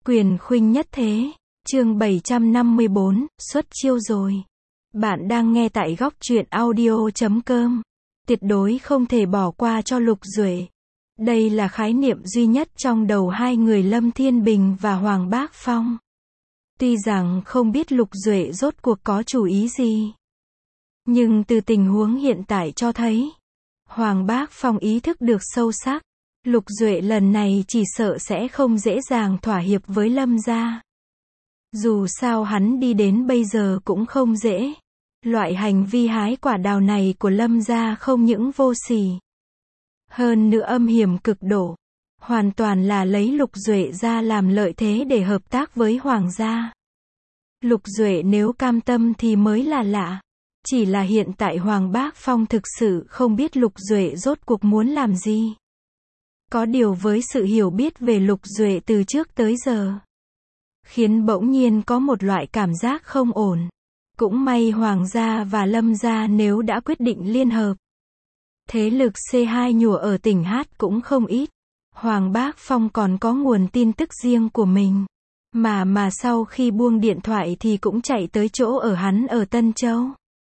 Quyền khuynh nhất thế. Chương 754, xuất chiêu rồi. Bạn đang nghe tại góc truyện audio.com. Tuyệt đối không thể bỏ qua cho Lục Duệ. Đây là khái niệm duy nhất trong đầu hai người Lâm Thiên Bình và Hoàng Bác Phong. Tuy rằng không biết Lục Duệ rốt cuộc có chủ ý gì, nhưng từ tình huống hiện tại cho thấy, Hoàng Bác Phong ý thức được sâu sắc, Lục Duệ lần này chỉ sợ sẽ không dễ dàng thỏa hiệp với Lâm gia. Dù sao hắn đi đến bây giờ cũng không dễ. Loại hành vi hái quả đào này của Lâm gia không những vô sỉ, hơn nữa âm hiểm cực độ, hoàn toàn là lấy Lục Duệ ra làm lợi thế để hợp tác với Hoàng gia. Lục Duệ nếu cam tâm thì mới là lạ. Chỉ là hiện tại Hoàng Bác Phong thực sự không biết Lục Duệ rốt cuộc muốn làm gì. Có điều với sự hiểu biết về Lục Duệ từ trước tới giờ, khiến bỗng nhiên có một loại cảm giác không ổn. Cũng may Hoàng gia và Lâm gia nếu đã quyết định liên hợp, thế lực C2 nhùa ở tỉnh Hát cũng không ít. Hoàng Bác Phong còn có nguồn tin tức riêng của mình. Mà sau khi buông điện thoại thì cũng chạy tới chỗ ở hắn ở Tân Châu.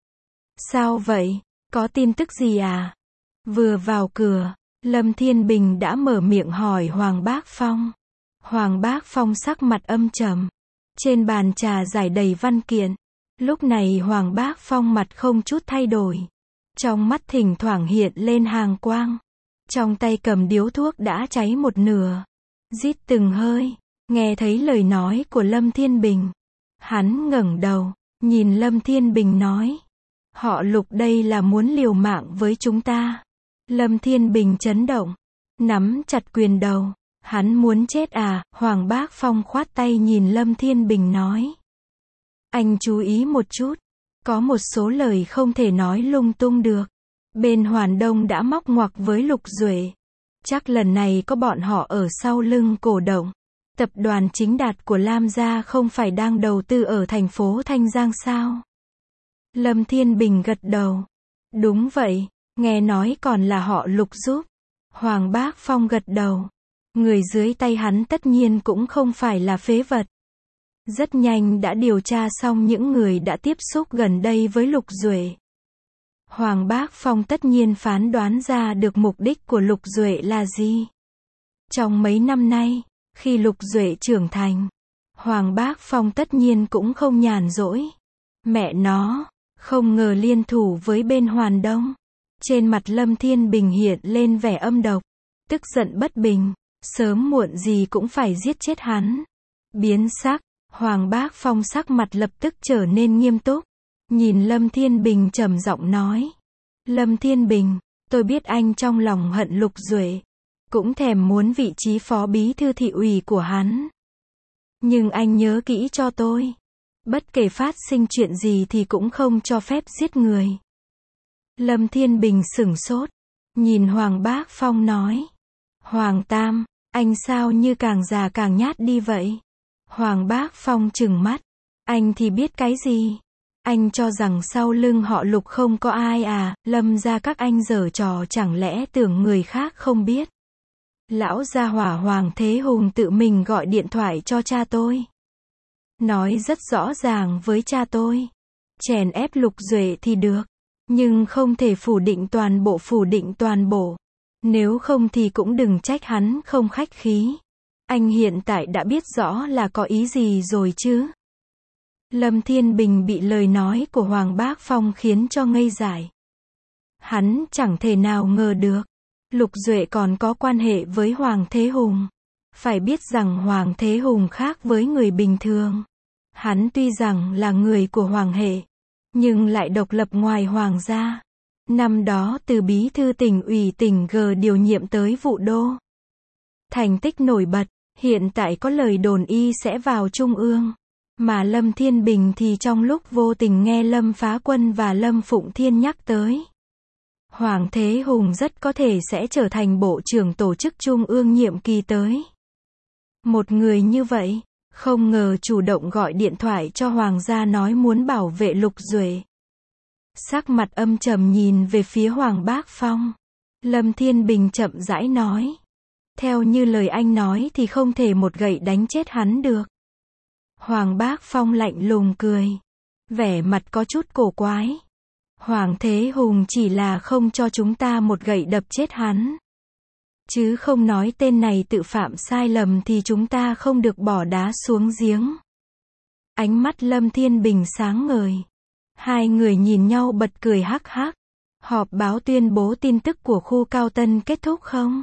Sao vậy? Có tin tức gì à? Vừa vào cửa, Lâm Thiên Bình đã mở miệng hỏi Hoàng Bác Phong. Hoàng Bác Phong sắc mặt âm trầm. Trên bàn trà rải đầy văn kiện. Lúc này Hoàng Bác Phong mặt không chút thay đổi. Trong mắt thỉnh thoảng hiện lên hàng quang. Trong tay cầm điếu thuốc đã cháy một nửa. Rít từng hơi. Nghe thấy lời nói của Lâm Thiên Bình, hắn ngẩng đầu, nhìn Lâm Thiên Bình nói. Họ Lục đây là muốn liều mạng với chúng ta. Lâm Thiên Bình chấn động, nắm chặt quyền đầu. Hắn muốn chết à? Hoàng Bác Phong khoát tay nhìn Lâm Thiên Bình nói. Anh chú ý một chút. Có một số lời không thể nói lung tung được. Bên Hoàn Đông đã móc ngoặc với Lục Duệ. Chắc lần này có bọn họ ở sau lưng cổ động. Tập đoàn Chính Đạt của Lam gia không phải đang đầu tư ở thành phố Thanh Giang sao? Lâm Thiên Bình gật đầu. Đúng vậy, nghe nói còn là họ Lục giúp. Hoàng Bác Phong gật đầu. Người dưới tay hắn tất nhiên cũng không phải là phế vật. Rất nhanh đã điều tra xong những người đã tiếp xúc gần đây với Lục Duệ. Hoàng Bác Phong tất nhiên phán đoán ra được mục đích của Lục Duệ là gì. Trong mấy năm nay, khi Lục Duệ trưởng thành, Hoàng Bác Phong tất nhiên cũng không nhàn rỗi. Mẹ nó, không ngờ liên thủ với bên Hoàn Đông. Trên mặt Lâm Thiên Bình hiện lên vẻ âm độc, tức giận bất bình, sớm muộn gì cũng phải giết chết hắn. Biến sắc, Hoàng Bác Phong sắc mặt lập tức trở nên nghiêm túc, nhìn Lâm Thiên Bình trầm giọng nói. Lâm Thiên Bình, tôi biết anh trong lòng hận Lục Duệ, cũng thèm muốn vị trí phó bí thư thị ủy của hắn. Nhưng anh nhớ kỹ cho tôi, bất kể phát sinh chuyện gì thì cũng không cho phép giết người. Lâm Thiên Bình sửng sốt, nhìn Hoàng Bác Phong nói. Hoàng Tam, anh sao như càng già càng nhát đi vậy? Hoàng Bác Phong trừng mắt. Anh thì biết cái gì? Anh cho rằng sau lưng họ Lục không có ai à? Lâm gia các anh giở trò chẳng lẽ tưởng người khác không biết? Lão gia hỏa Hoàng Thế Hùng tự mình gọi điện thoại cho cha tôi. Nói rất rõ ràng với cha tôi. Chèn ép Lục Duệ thì được. Nhưng không thể phủ định toàn bộ. Nếu không thì cũng đừng trách hắn không khách khí. Anh hiện tại đã biết rõ là có ý gì rồi chứ. Lâm Thiên Bình bị lời nói của Hoàng Bác Phong khiến cho ngây dại. Hắn chẳng thể nào ngờ được. Lục Duệ còn có quan hệ với Hoàng Thế Hùng. Phải biết rằng Hoàng Thế Hùng khác với người bình thường. Hắn tuy rằng là người của Hoàng hệ, nhưng lại độc lập ngoài Hoàng gia. Năm đó từ bí thư tỉnh ủy tỉnh G điều nhiệm tới vụ đô. Thành tích nổi bật, hiện tại có lời đồn y sẽ vào Trung ương. Mà Lâm Thiên Bình thì trong lúc vô tình nghe Lâm Phá Quân và Lâm Phụng Thiên nhắc tới. Hoàng Thế Hùng rất có thể sẽ trở thành bộ trưởng tổ chức Trung ương nhiệm kỳ tới. Một người như vậy, không ngờ chủ động gọi điện thoại cho Hoàng gia nói muốn bảo vệ Lục Duệ. Sắc mặt âm trầm nhìn về phía Hoàng Bác Phong. Lâm Thiên Bình chậm rãi nói. Theo như lời anh nói thì không thể một gậy đánh chết hắn được. Hoàng Bác Phong lạnh lùng cười. Vẻ mặt có chút cổ quái. Hoàng Thế Hùng chỉ là không cho chúng ta một gậy đập chết hắn. Chứ không nói tên này tự phạm sai lầm thì chúng ta không được bỏ đá xuống giếng. Ánh mắt Lâm Thiên Bình sáng ngời. Hai người nhìn nhau bật cười hắc hắc. Họp báo tuyên bố tin tức của khu Cao Tân kết thúc không?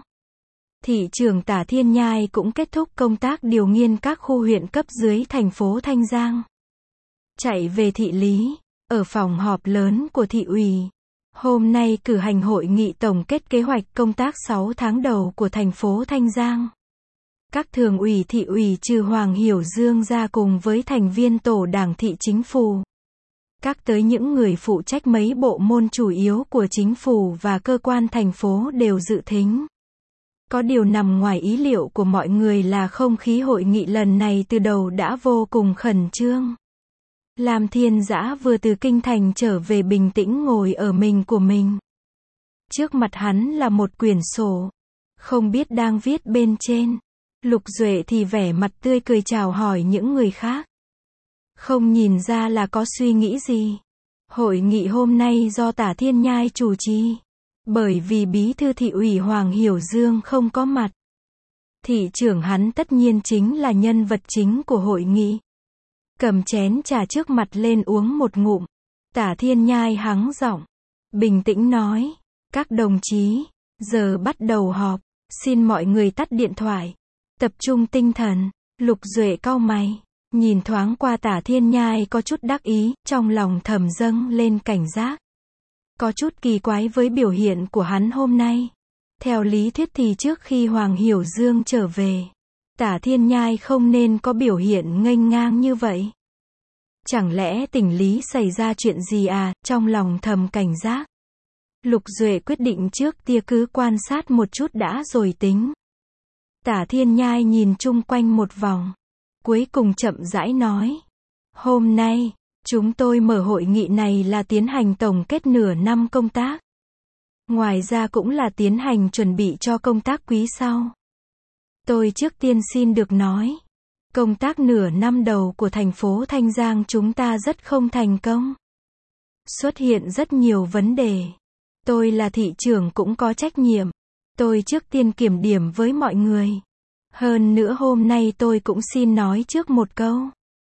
Thị trưởng Tả Thiên Nhai cũng kết thúc công tác điều nghiên các khu huyện cấp dưới thành phố Thanh Giang. Chạy về thị lý, ở phòng họp lớn của thị ủy. Hôm nay cử hành hội nghị tổng kết kế hoạch công tác 6 tháng đầu của thành phố Thanh Giang. Các thường ủy thị ủy trừ Hoàng Hiểu Dương ra cùng với thành viên tổ đảng thị chính phủ. Các tới những người phụ trách mấy bộ môn chủ yếu của chính phủ và cơ quan thành phố đều dự thính. Có điều nằm ngoài ý liệu của mọi người là không khí hội nghị lần này từ đầu đã vô cùng khẩn trương. Lam Thiên Dã vừa từ kinh thành trở về bình tĩnh ngồi ở mình của mình. Trước mặt hắn là một quyển sổ. Không biết đang viết bên trên. Lục Duệ thì vẻ mặt tươi cười chào hỏi những người khác. Không nhìn ra là có suy nghĩ gì. Hội nghị hôm nay do Tả Thiên Nhai chủ trì. Bởi vì bí thư thị ủy Hoàng Hiểu Dương không có mặt. Thị trưởng hắn tất nhiên chính là nhân vật chính của hội nghị. Cầm chén trà trước mặt lên uống một ngụm. Tả Thiên Nhai hắng giọng. Bình tĩnh nói. Các đồng chí, giờ bắt đầu họp. Xin mọi người tắt điện thoại. Tập trung tinh thần. Lục Duệ cau mày. Nhìn thoáng qua Tả Thiên Nhai có chút đắc ý, trong lòng thầm dâng lên cảnh giác. Có chút kỳ quái với biểu hiện của hắn hôm nay. Theo lý thuyết thì trước khi Hoàng Hiểu Dương trở về, Tả Thiên Nhai không nên có biểu hiện nghênh ngang như vậy. Chẳng lẽ tỉnh lý xảy ra chuyện gì à, trong lòng thầm cảnh giác. Lục Duệ quyết định trước tia cứ quan sát một chút đã rồi tính. Tả Thiên Nhai nhìn chung quanh một vòng. Cuối cùng chậm rãi nói. Hôm nay, chúng tôi mở hội nghị này là tiến hành tổng kết nửa năm công tác. Ngoài ra cũng là tiến hành chuẩn bị cho công tác quý sau. Tôi trước tiên xin được nói. Công tác nửa năm đầu của thành phố Thanh Giang chúng ta rất không thành công. Xuất hiện rất nhiều vấn đề. Tôi là thị trưởng cũng có trách nhiệm. Tôi trước tiên kiểm điểm với mọi người. Hơn nữa hôm nay tôi cũng xin nói trước một câu.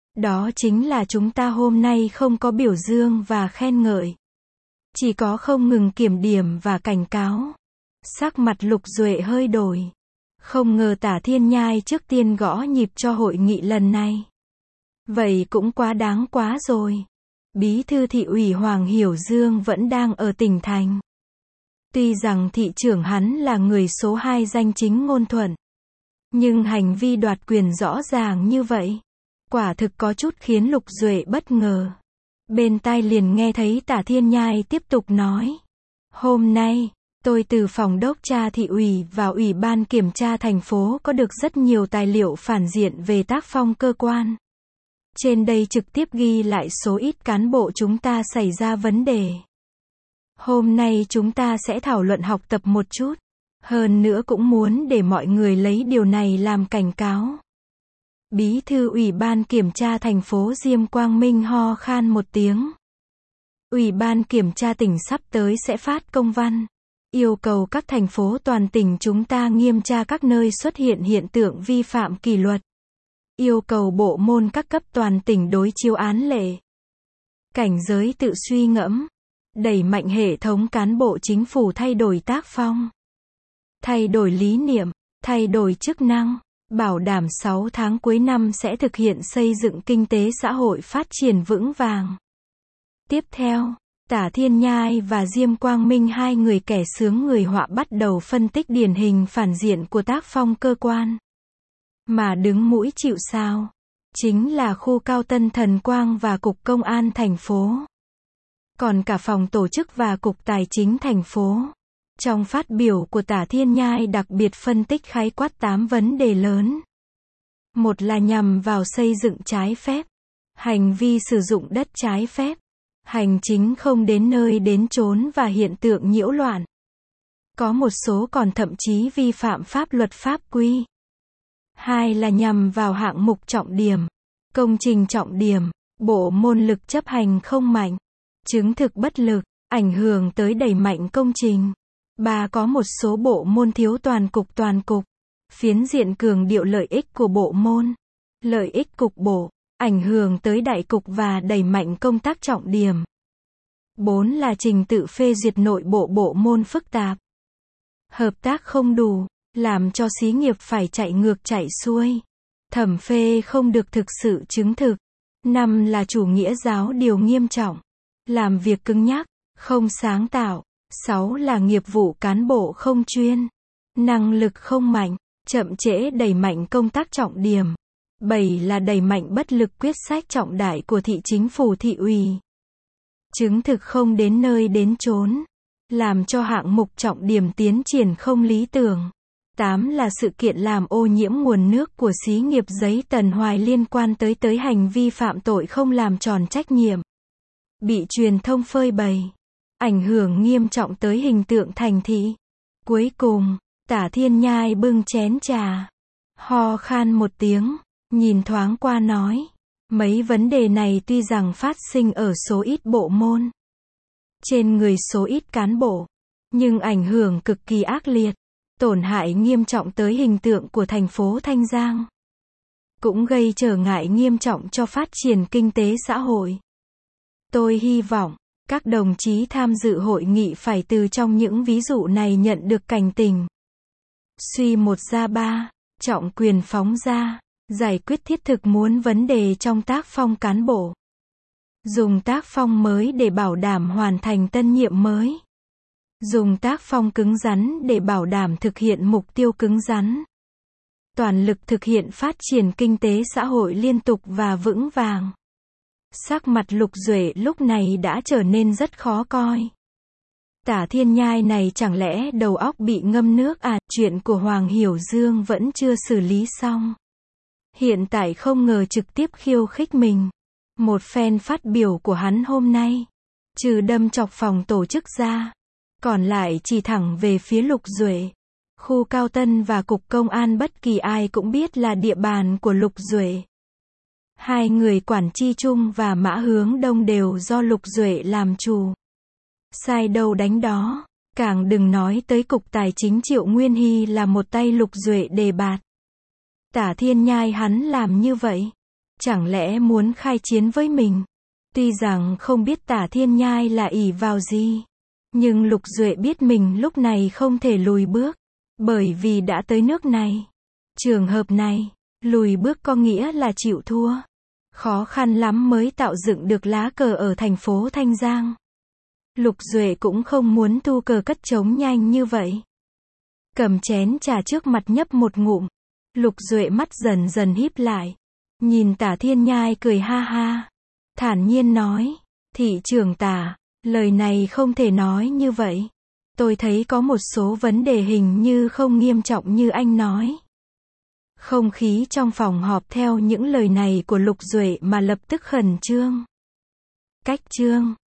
Đó chính là chúng ta hôm nay không có biểu dương và khen ngợi. Chỉ có không ngừng kiểm điểm và cảnh cáo. Sắc mặt Lục Duệ hơi đổi. Không ngờ Tả Thiên Nhai trước tiên gõ nhịp cho hội nghị lần này. Vậy cũng quá đáng quá rồi. Bí thư thị ủy Hoàng Hiểu Dương vẫn đang ở tỉnh thành. Tuy rằng thị trưởng hắn là người số 2 danh chính ngôn thuận. Nhưng hành vi đoạt quyền rõ ràng như vậy. Quả thực có chút khiến Lục Duệ bất ngờ. Bên tai liền nghe thấy Tả Thiên Nhai tiếp tục nói. Hôm nay, tôi từ phòng đốc tra thị ủy và ủy ban kiểm tra thành phố có được rất nhiều tài liệu phản diện về tác phong cơ quan. Trên đây trực tiếp ghi lại số ít cán bộ chúng ta xảy ra vấn đề. Hôm nay chúng ta sẽ thảo luận học tập một chút. Hơn nữa cũng muốn để mọi người lấy điều này làm cảnh cáo. Bí thư ủy ban kiểm tra thành phố Diêm Quang Minh ho khan một tiếng. Ủy ban kiểm tra tỉnh sắp tới sẽ phát công văn. Yêu cầu các thành phố toàn tỉnh chúng ta nghiêm tra các nơi xuất hiện hiện tượng vi phạm kỷ luật. Yêu cầu bộ môn các cấp toàn tỉnh đối chiếu án lệ. Cảnh giới tự suy ngẫm. Đẩy mạnh hệ thống cán bộ chính phủ thay đổi tác phong. Thay đổi lý niệm, thay đổi chức năng, bảo đảm 6 tháng cuối năm sẽ thực hiện xây dựng kinh tế xã hội phát triển vững vàng. Tiếp theo, Tả Thiên Nhai và Diêm Quang Minh hai người kẻ sướng người họa bắt đầu phân tích điển hình phản diện của tác phong cơ quan. Mà đứng mũi chịu sào, chính là khu Cao Tân Thần Quang và Cục Công an thành phố. Còn cả phòng tổ chức và Cục Tài chính thành phố. Trong phát biểu của Tả Thiên Nhai đặc biệt phân tích khái quát 8 vấn đề lớn. Một là nhằm vào xây dựng trái phép, hành vi sử dụng đất trái phép, hành chính không đến nơi đến chốn và hiện tượng nhiễu loạn. Có một số còn thậm chí vi phạm pháp luật pháp quy. 2 là nhằm vào hạng mục trọng điểm, công trình trọng điểm, bộ môn lực chấp hành không mạnh, chứng thực bất lực, ảnh hưởng tới đẩy mạnh công trình. 3 có một số bộ môn thiếu toàn cục, phiến diện cường điệu lợi ích của bộ môn, lợi ích cục bộ, ảnh hưởng tới đại cục và đẩy mạnh công tác trọng điểm. 4 là trình tự phê duyệt nội bộ bộ môn phức tạp, hợp tác không đủ, làm cho xí nghiệp phải chạy ngược chạy xuôi, thẩm phê không được thực sự chứng thực. 5 là chủ nghĩa giáo điều nghiêm trọng, làm việc cứng nhắc, không sáng tạo. 6 là nghiệp vụ cán bộ không chuyên, năng lực không mạnh, chậm trễ đẩy mạnh công tác trọng điểm. 7 là đẩy mạnh bất lực quyết sách trọng đại của thị chính phủ thị ủy, chứng thực không đến nơi đến chốn, làm cho hạng mục trọng điểm tiến triển không lý tưởng. 8 là sự kiện làm ô nhiễm nguồn nước của xí nghiệp giấy Tần Hoài liên quan tới hành vi phạm tội không làm tròn trách nhiệm, bị truyền thông phơi bày, ảnh hưởng nghiêm trọng tới hình tượng thành thị. Cuối cùng, Tả Thiên Nhai bưng chén trà, ho khan một tiếng, nhìn thoáng qua nói, mấy vấn đề này tuy rằng phát sinh ở số ít bộ môn, trên người số ít cán bộ, nhưng ảnh hưởng cực kỳ ác liệt, tổn hại nghiêm trọng tới hình tượng của thành phố Thanh Giang, cũng gây trở ngại nghiêm trọng cho phát triển kinh tế xã hội. Tôi hy vọng các đồng chí tham dự hội nghị phải từ trong những ví dụ này nhận được cảnh tỉnh. Suy 1 ra 3, trọng quyền phóng ra, giải quyết thiết thực muốn vấn đề trong tác phong cán bộ. Dùng tác phong mới để bảo đảm hoàn thành tân nhiệm mới. Dùng tác phong cứng rắn để bảo đảm thực hiện mục tiêu cứng rắn. Toàn lực thực hiện phát triển kinh tế xã hội liên tục và vững vàng. Sắc mặt Lục Duệ lúc này đã trở nên rất khó coi. Tả Thiên Nhai này chẳng lẽ đầu óc bị ngâm nước à? Chuyện của Hoàng Hiểu Dương vẫn chưa xử lý xong. Hiện tại không ngờ trực tiếp khiêu khích mình. Một phen phát biểu của hắn hôm nay, trừ đâm chọc phòng tổ chức ra, còn lại chỉ thẳng về phía Lục Duệ. Khu Cao Tân và Cục Công an bất kỳ ai cũng biết là địa bàn của Lục Duệ. 2 người quản Chi Trung và Mã Hướng Đông đều do Lục Duệ làm chủ. Sai đâu đánh đó, càng đừng nói tới Cục Tài chính Triệu Nguyên Hy là một tay Lục Duệ đề bạt. Tả Thiên Nhai hắn làm như vậy, chẳng lẽ muốn khai chiến với mình? Tuy rằng không biết Tả Thiên Nhai là ỷ vào gì, nhưng Lục Duệ biết mình lúc này không thể lùi bước, bởi vì đã tới nước này. Trường hợp này, lùi bước có nghĩa là chịu thua. Khó khăn lắm mới tạo dựng được lá cờ ở thành phố Thanh Giang. Lục Duệ cũng không muốn thu cờ cất trống nhanh như vậy. Cầm chén trà trước mặt nhấp một ngụm. Lục Duệ mắt dần dần híp lại. Nhìn Tả Thiên Nhai cười ha ha. Thản nhiên nói, thị trưởng Tả, lời này không thể nói như vậy. Tôi thấy có một số vấn đề hình như không nghiêm trọng như anh nói. Không khí trong phòng họp theo những lời này của Lục Duệ mà lập tức khẩn trương. Cách trương.